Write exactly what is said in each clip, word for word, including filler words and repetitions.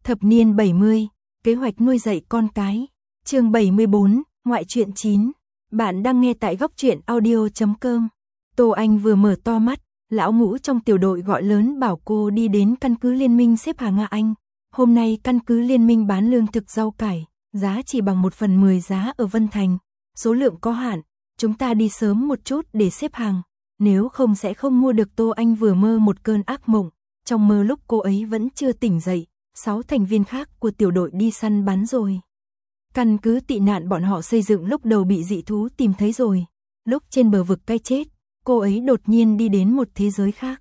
Thập niên bảy mươi, kế hoạch nuôi dạy con cái. Chương bảy mươi bốn, ngoại truyện chín. Bạn đang nghe tại góc truyện audio chấm com. Tô Anh vừa mở to mắt, lão ngũ trong tiểu đội gọi lớn bảo cô đi đến căn cứ liên minh xếp hàng A Anh. Hôm nay căn cứ liên minh bán lương thực rau cải, giá chỉ bằng một phần mười giá ở Vân Thành. Số lượng có hạn, chúng ta đi sớm một chút để xếp hàng, nếu không sẽ không mua được. Tô Anh vừa mơ một cơn ác mộng, trong mơ lúc cô ấy vẫn chưa tỉnh dậy, sáu thành viên khác của tiểu đội đi săn bắn rồi. Căn cứ tị nạn bọn họ xây dựng lúc đầu bị dị thú tìm thấy rồi. Lúc trên bờ vực cái chết, cô ấy đột nhiên đi đến một thế giới khác.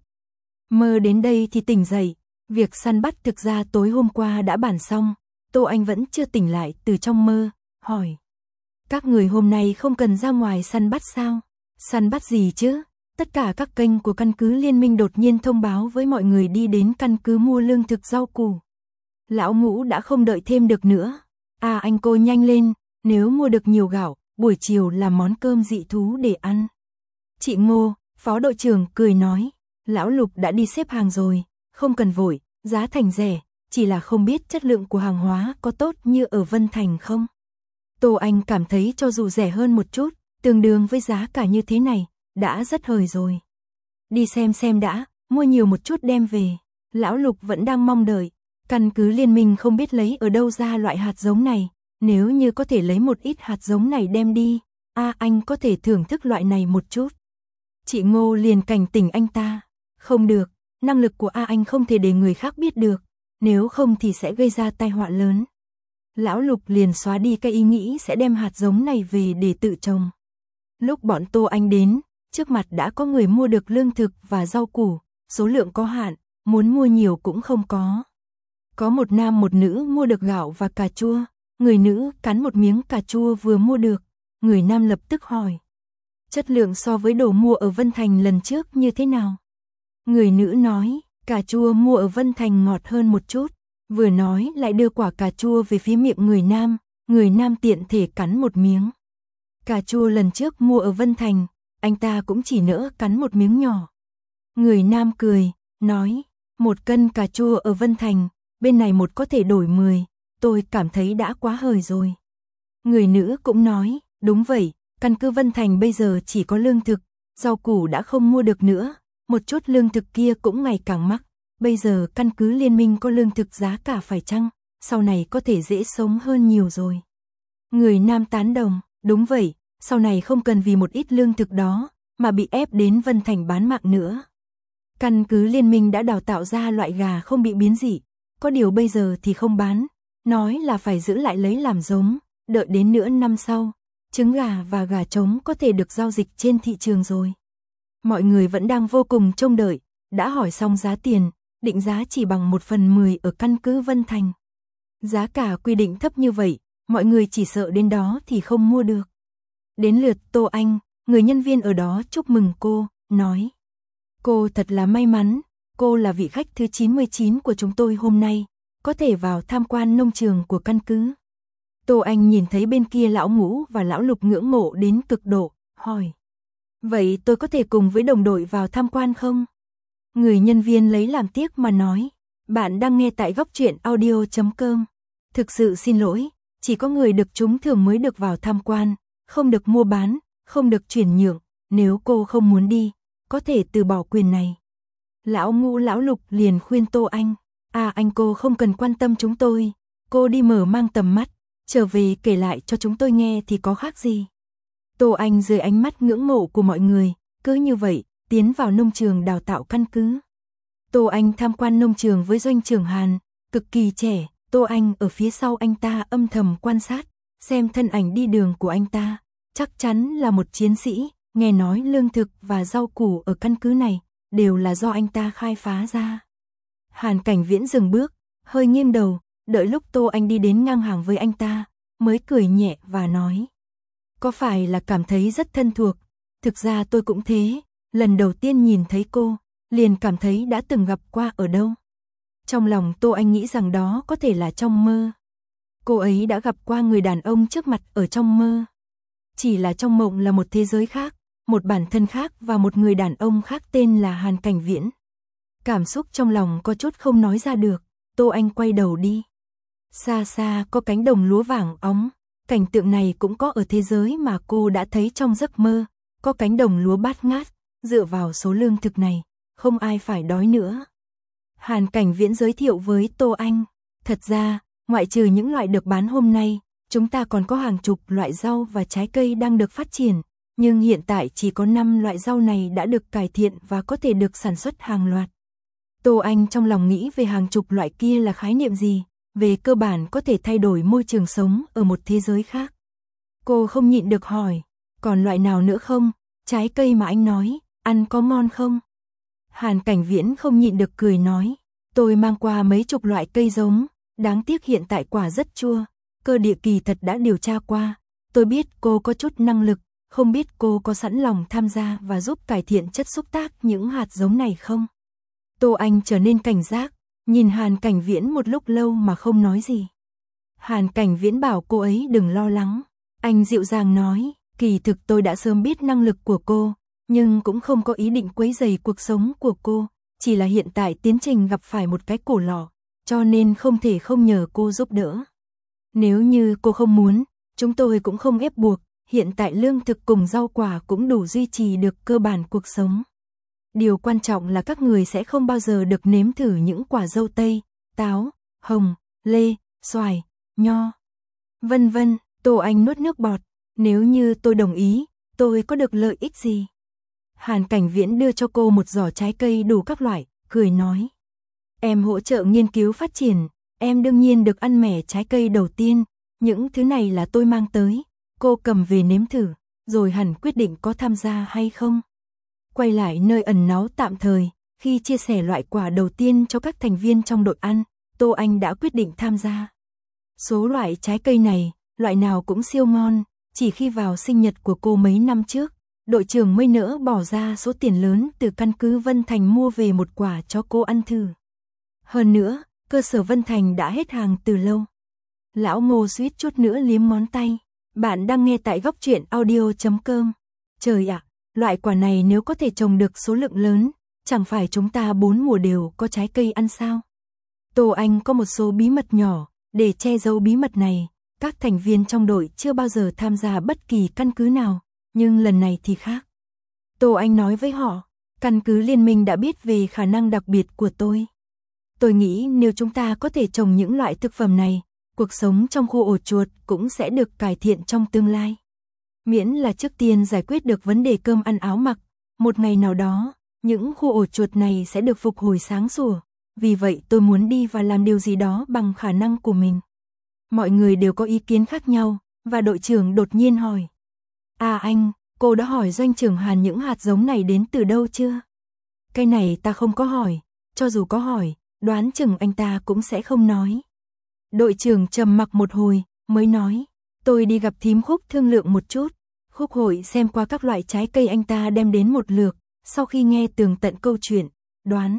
Mơ đến đây thì tỉnh dậy, việc săn bắt thực ra tối hôm qua đã bàn xong. Tô Anh vẫn chưa tỉnh lại từ trong mơ, hỏi: các người hôm nay không cần ra ngoài săn bắt sao? Săn bắt gì chứ? Tất cả các kênh của căn cứ liên minh đột nhiên thông báo với mọi người đi đến căn cứ mua lương thực rau củ. Lão ngũ đã không đợi thêm được nữa. À anh cô nhanh lên, nếu mua được nhiều gạo, buổi chiều làm món cơm dị thú để ăn. Chị Ngô, phó đội trưởng cười nói, lão Lục đã đi xếp hàng rồi, không cần vội, giá thành rẻ, chỉ là không biết chất lượng của hàng hóa có tốt như ở Vân Thành không. Tô Anh cảm thấy cho dù rẻ hơn một chút, tương đương với giá cả như thế này, đã rất hời rồi. Đi xem xem đã, mua nhiều một chút đem về. Lão Lục vẫn đang mong đợi. Căn cứ liên minh không biết lấy ở đâu ra loại hạt giống này, nếu như có thể lấy một ít hạt giống này đem đi, a à, anh có thể thưởng thức loại này một chút. Chị Ngô liền cảnh tỉnh anh ta, không được, năng lực của A anh không thể để người khác biết được, nếu không thì sẽ gây ra tai họa lớn. Lão Lục liền xóa đi cái ý nghĩ sẽ đem hạt giống này về để tự trồng. Lúc bọn Tô Anh đến, trước mặt đã có người mua được lương thực và rau củ, số lượng có hạn, muốn mua nhiều cũng không có. Có một nam một nữ mua được gạo và cà chua, người nữ cắn một miếng cà chua vừa mua được, người nam lập tức hỏi: chất lượng so với đồ mua ở Vân Thành lần trước như thế nào? Người nữ nói, cà chua mua ở Vân Thành ngọt hơn một chút, vừa nói lại đưa quả cà chua về phía miệng người nam, người nam tiện thể cắn một miếng. Cà chua lần trước mua ở Vân Thành, anh ta cũng chỉ nỡ cắn một miếng nhỏ. Người nam cười, nói, một cân cà chua ở Vân Thành, bên này một có thể đổi mười, tôi cảm thấy đã quá hời rồi. Người nữ cũng nói, đúng vậy, căn cứ Vân Thành bây giờ chỉ có lương thực, rau củ đã không mua được nữa, một chút lương thực kia cũng ngày càng mắc, bây giờ căn cứ liên minh có lương thực giá cả phải chăng, sau này có thể dễ sống hơn nhiều rồi. Người nam tán đồng, đúng vậy, sau này không cần vì một ít lương thực đó, mà bị ép đến Vân Thành bán mạng nữa. Căn cứ liên minh đã đào tạo ra loại gà không bị biến dị, có điều bây giờ thì không bán, nói là phải giữ lại lấy làm giống, đợi đến nửa năm sau, trứng gà và gà trống có thể được giao dịch trên thị trường rồi. Mọi người vẫn đang vô cùng trông đợi, đã hỏi xong giá tiền, định giá chỉ bằng một phần mười ở căn cứ Vân Thành. Giá cả quy định thấp như vậy, mọi người chỉ sợ đến đó thì không mua được. Đến lượt Tô Anh, người nhân viên ở đó chúc mừng cô, nói: cô thật là may mắn, cô là vị khách thứ chín mươi chín của chúng tôi hôm nay, có thể vào tham quan nông trường của căn cứ. Tô Anh nhìn thấy bên kia lão Ngũ và lão Lục ngưỡng mộ đến cực độ, hỏi: vậy tôi có thể cùng với đồng đội vào tham quan không? Người nhân viên lấy làm tiếc mà nói: bạn đang nghe tại góc truyện audio chấm com. Thực sự xin lỗi, chỉ có người được trúng thưởng mới được vào tham quan, không được mua bán, không được chuyển nhượng, nếu cô không muốn đi, có thể từ bỏ quyền này. Lão Ngũ lão Lục liền khuyên Tô Anh: à anh cô không cần quan tâm chúng tôi, cô đi mở mang tầm mắt, trở về kể lại cho chúng tôi nghe thì có khác gì. Tô Anh dưới ánh mắt ngưỡng mộ của mọi người, cứ như vậy, tiến vào nông trường đào tạo căn cứ. Tô Anh tham quan nông trường với doanh trưởng Hàn, cực kỳ trẻ, Tô Anh ở phía sau anh ta âm thầm quan sát, xem thân ảnh đi đường của anh ta, chắc chắn là một chiến sĩ, nghe nói lương thực và rau củ ở căn cứ này, đều là do anh ta khai phá ra. Hàn Cảnh Viễn dừng bước, hơi nghiêng đầu, đợi lúc Tô Anh đi đến ngang hàng với anh ta, mới cười nhẹ và nói: có phải là cảm thấy rất thân thuộc, thực ra tôi cũng thế, lần đầu tiên nhìn thấy cô, liền cảm thấy đã từng gặp qua ở đâu. Trong lòng Tô Anh nghĩ rằng đó có thể là trong mơ. Cô ấy đã gặp qua người đàn ông trước mặt ở trong mơ. Chỉ là trong mộng là một thế giới khác, một bản thân khác và một người đàn ông khác tên là Hàn Cảnh Viễn. Cảm xúc trong lòng có chút không nói ra được, Tô Anh quay đầu đi. Xa xa có cánh đồng lúa vàng óng, cảnh tượng này cũng có ở thế giới mà cô đã thấy trong giấc mơ, có cánh đồng lúa bát ngát, dựa vào số lương thực này, không ai phải đói nữa. Hàn Cảnh Viễn giới thiệu với Tô Anh, thật ra, ngoại trừ những loại được bán hôm nay, chúng ta còn có hàng chục loại rau và trái cây đang được phát triển, nhưng hiện tại chỉ có năm loại rau này đã được cải thiện và có thể được sản xuất hàng loạt. Tô Anh trong lòng nghĩ về hàng chục loại kia là khái niệm gì, về cơ bản có thể thay đổi môi trường sống ở một thế giới khác. Cô không nhịn được hỏi, còn loại nào nữa không, trái cây mà anh nói, ăn có ngon không? Hàn Cảnh Viễn không nhịn được cười nói, tôi mang qua mấy chục loại cây giống, đáng tiếc hiện tại quả rất chua, Cơ Địa kỳ thật đã điều tra qua, tôi biết cô có chút năng lực, không biết cô có sẵn lòng tham gia và giúp cải thiện chất xúc tác những hạt giống này không? Tô Anh trở nên cảnh giác, nhìn Hàn Cảnh Viễn một lúc lâu mà không nói gì. Hàn Cảnh Viễn bảo cô ấy đừng lo lắng, anh dịu dàng nói, kỳ thực tôi đã sớm biết năng lực của cô, nhưng cũng không có ý định quấy rầy cuộc sống của cô, chỉ là hiện tại tiến trình gặp phải một cái cổ lò, cho nên không thể không nhờ cô giúp đỡ. Nếu như cô không muốn, chúng tôi cũng không ép buộc, hiện tại lương thực cùng rau quả cũng đủ duy trì được cơ bản cuộc sống. Điều quan trọng là các người sẽ không bao giờ được nếm thử những quả dâu tây, táo, hồng, lê, xoài, nho, vân vân. Tô Anh nuốt nước bọt, nếu như tôi đồng ý, tôi có được lợi ích gì? Hàn Cảnh Viễn đưa cho cô một giỏ trái cây đủ các loại, cười nói. Em hỗ trợ nghiên cứu phát triển, em đương nhiên được ăn mẻ trái cây đầu tiên, những thứ này là tôi mang tới, cô cầm về nếm thử, rồi hẳn quyết định có tham gia hay không. Quay lại nơi ẩn náu tạm thời, khi chia sẻ loại quả đầu tiên cho các thành viên trong đội ăn, Tô Anh đã quyết định tham gia. Số loại trái cây này, loại nào cũng siêu ngon, chỉ khi vào sinh nhật của cô mấy năm trước, đội trưởng mới nỡ bỏ ra số tiền lớn từ căn cứ Vân Thành mua về một quả cho cô ăn thử. Hơn nữa, cơ sở Vân Thành đã hết hàng từ lâu. Lão Ngô suýt chút nữa liếm ngón tay. Bạn đang nghe tại góc truyện audio chấm com. Trời ạ, loại quả này nếu có thể trồng được số lượng lớn, chẳng phải chúng ta bốn mùa đều có trái cây ăn sao? Tô Anh có một số bí mật nhỏ, để che giấu bí mật này, các thành viên trong đội chưa bao giờ tham gia bất kỳ căn cứ nào, nhưng lần này thì khác. Tô Anh nói với họ, căn cứ liên minh đã biết về khả năng đặc biệt của tôi. Tôi nghĩ nếu chúng ta có thể trồng những loại thực phẩm này, cuộc sống trong khu ổ chuột cũng sẽ được cải thiện trong tương lai. Miễn là trước tiên giải quyết được vấn đề cơm ăn áo mặc, một ngày nào đó, những khu ổ chuột này sẽ được phục hồi sáng sủa. Vì vậy tôi muốn đi và làm điều gì đó bằng khả năng của mình. Mọi người đều có ý kiến khác nhau, và đội trưởng đột nhiên hỏi. À anh, cô đã hỏi doanh trưởng Hàn những hạt giống này đến từ đâu chưa? Cái này ta không có hỏi, cho dù có hỏi, đoán chừng anh ta cũng sẽ không nói. Đội trưởng trầm mặc một hồi, mới nói, tôi đi gặp thím Khúc thương lượng một chút. Khúc hội xem qua các loại trái cây anh ta đem đến một lượt, sau khi nghe tường tận câu chuyện, đoán.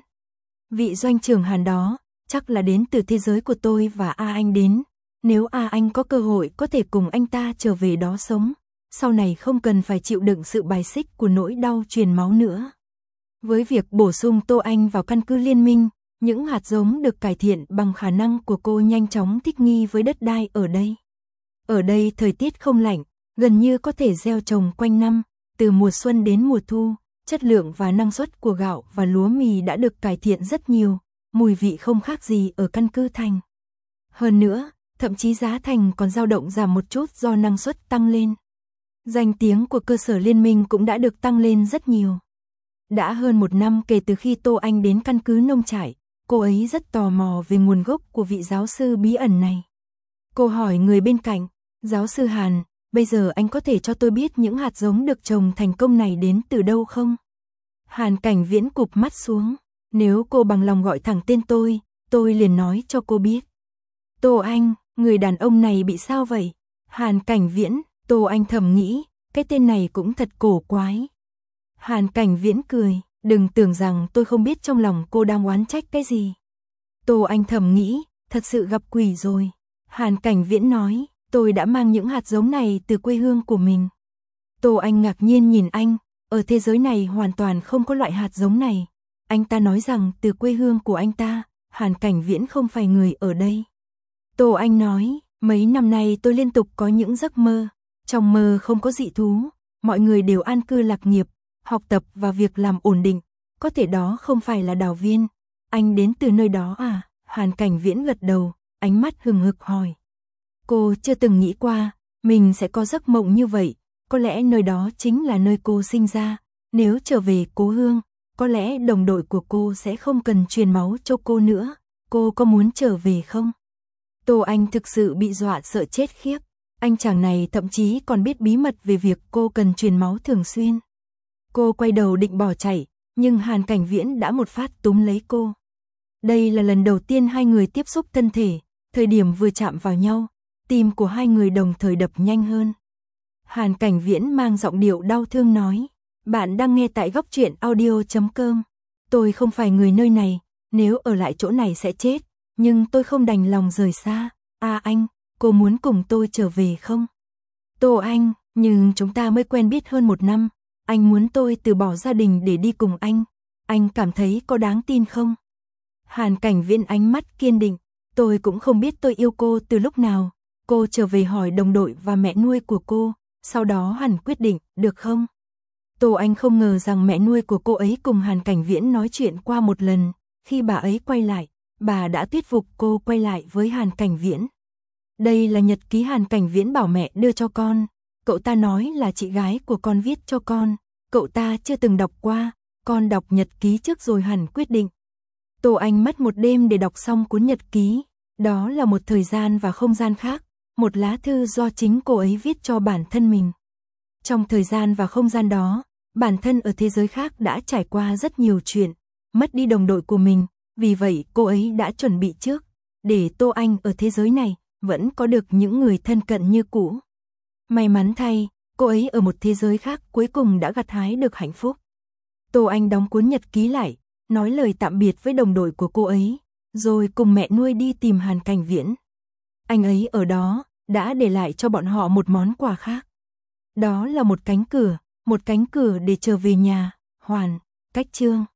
Vị doanh trưởng Hàn đó, chắc là đến từ thế giới của tôi và A Anh đến. Nếu A Anh có cơ hội có thể cùng anh ta trở về đó sống, sau này không cần phải chịu đựng sự bài xích của nỗi đau truyền máu nữa. Với việc bổ sung Tô Anh vào căn cứ liên minh, những hạt giống được cải thiện bằng khả năng của cô nhanh chóng thích nghi với đất đai ở đây. Ở đây thời tiết không lạnh, gần như có thể gieo trồng quanh năm, từ mùa xuân đến mùa thu, chất lượng và năng suất của gạo và lúa mì đã được cải thiện rất nhiều, mùi vị không khác gì ở căn cứ thành. Hơn nữa, thậm chí giá thành còn dao động giảm một chút do năng suất tăng lên. Danh tiếng của cơ sở liên minh cũng đã được tăng lên rất nhiều. Đã hơn một năm kể từ khi Tô Anh đến căn cứ nông trại, cô ấy rất tò mò về nguồn gốc của vị giáo sư bí ẩn này. Cô hỏi người bên cạnh, giáo sư Hàn, bây giờ anh có thể cho tôi biết những hạt giống được trồng thành công này đến từ đâu không? Hàn Cảnh Viễn cụp mắt xuống, nếu cô bằng lòng gọi thẳng tên tôi, tôi liền nói cho cô biết. Tô Anh, người đàn ông này bị sao vậy? Hàn Cảnh Viễn, Tô Anh thầm nghĩ, cái tên này cũng thật cổ quái. Hàn Cảnh Viễn cười, đừng tưởng rằng tôi không biết trong lòng cô đang oán trách cái gì. Tô Anh thầm nghĩ, thật sự gặp quỷ rồi. Hàn Cảnh Viễn nói, tôi đã mang những hạt giống này từ quê hương của mình. Tô Anh ngạc nhiên nhìn anh, ở thế giới này hoàn toàn không có loại hạt giống này. Anh ta nói rằng từ quê hương của anh ta, Hàn Cảnh Viễn không phải người ở đây. Tô Anh nói, mấy năm nay tôi liên tục có những giấc mơ. Trong mơ không có dị thú, mọi người đều an cư lạc nghiệp, học tập và việc làm ổn định. Có thể đó không phải là Đào Viên. Anh đến từ nơi đó à? Hàn Cảnh Viễn gật đầu, ánh mắt hừng hực hỏi. Cô chưa từng nghĩ qua, mình sẽ có giấc mộng như vậy. Có lẽ nơi đó chính là nơi cô sinh ra. Nếu trở về cố hương, có lẽ đồng đội của cô sẽ không cần truyền máu cho cô nữa. Cô có muốn trở về không? Tô Anh thực sự bị dọa sợ chết khiếp. Anh chàng này thậm chí còn biết bí mật về việc cô cần truyền máu thường xuyên. Cô quay đầu định bỏ chạy, nhưng Hàn Cảnh Viễn đã một phát túm lấy cô. Đây là lần đầu tiên hai người tiếp xúc thân thể, thời điểm vừa chạm vào nhau, tim của hai người đồng thời đập nhanh hơn. Hàn Cảnh Viễn mang giọng điệu đau thương nói, bạn đang nghe tại góc truyện audio chấm com. Tôi không phải người nơi này, nếu ở lại chỗ này sẽ chết, nhưng tôi không đành lòng rời xa. À anh, cô muốn cùng tôi trở về không? Tô Anh, nhưng chúng ta mới quen biết hơn một năm, anh muốn tôi từ bỏ gia đình để đi cùng anh. Anh cảm thấy có đáng tin không? Hàn Cảnh Viễn ánh mắt kiên định, tôi cũng không biết tôi yêu cô từ lúc nào. Cô trở về hỏi đồng đội và mẹ nuôi của cô, sau đó hẳn quyết định, được không? Tô Anh không ngờ rằng mẹ nuôi của cô ấy cùng Hàn Cảnh Viễn nói chuyện qua một lần, khi bà ấy quay lại, bà đã thuyết phục cô quay lại với Hàn Cảnh Viễn. Đây là nhật ký Hàn Cảnh Viễn bảo mẹ đưa cho con, cậu ta nói là chị gái của con viết cho con, cậu ta chưa từng đọc qua, con đọc nhật ký trước rồi hẳn quyết định. Tô Anh mất một đêm để đọc xong cuốn nhật ký, đó là một thời gian và không gian khác, một lá thư do chính cô ấy viết cho bản thân mình. Trong thời gian và không gian đó, bản thân ở thế giới khác đã trải qua rất nhiều chuyện, mất đi đồng đội của mình, vì vậy cô ấy đã chuẩn bị trước, để Tô Anh ở thế giới này vẫn có được những người thân cận như cũ. May mắn thay, cô ấy ở một thế giới khác cuối cùng đã gặt hái được hạnh phúc. Tô Anh đóng cuốn nhật ký lại, nói lời tạm biệt với đồng đội của cô ấy, rồi cùng mẹ nuôi đi tìm Hàn Cảnh Viễn. Anh ấy ở đó, đã để lại cho bọn họ một món quà khác. Đó là một cánh cửa, một cánh cửa để trở về nhà. Hoàn, Cách Chương.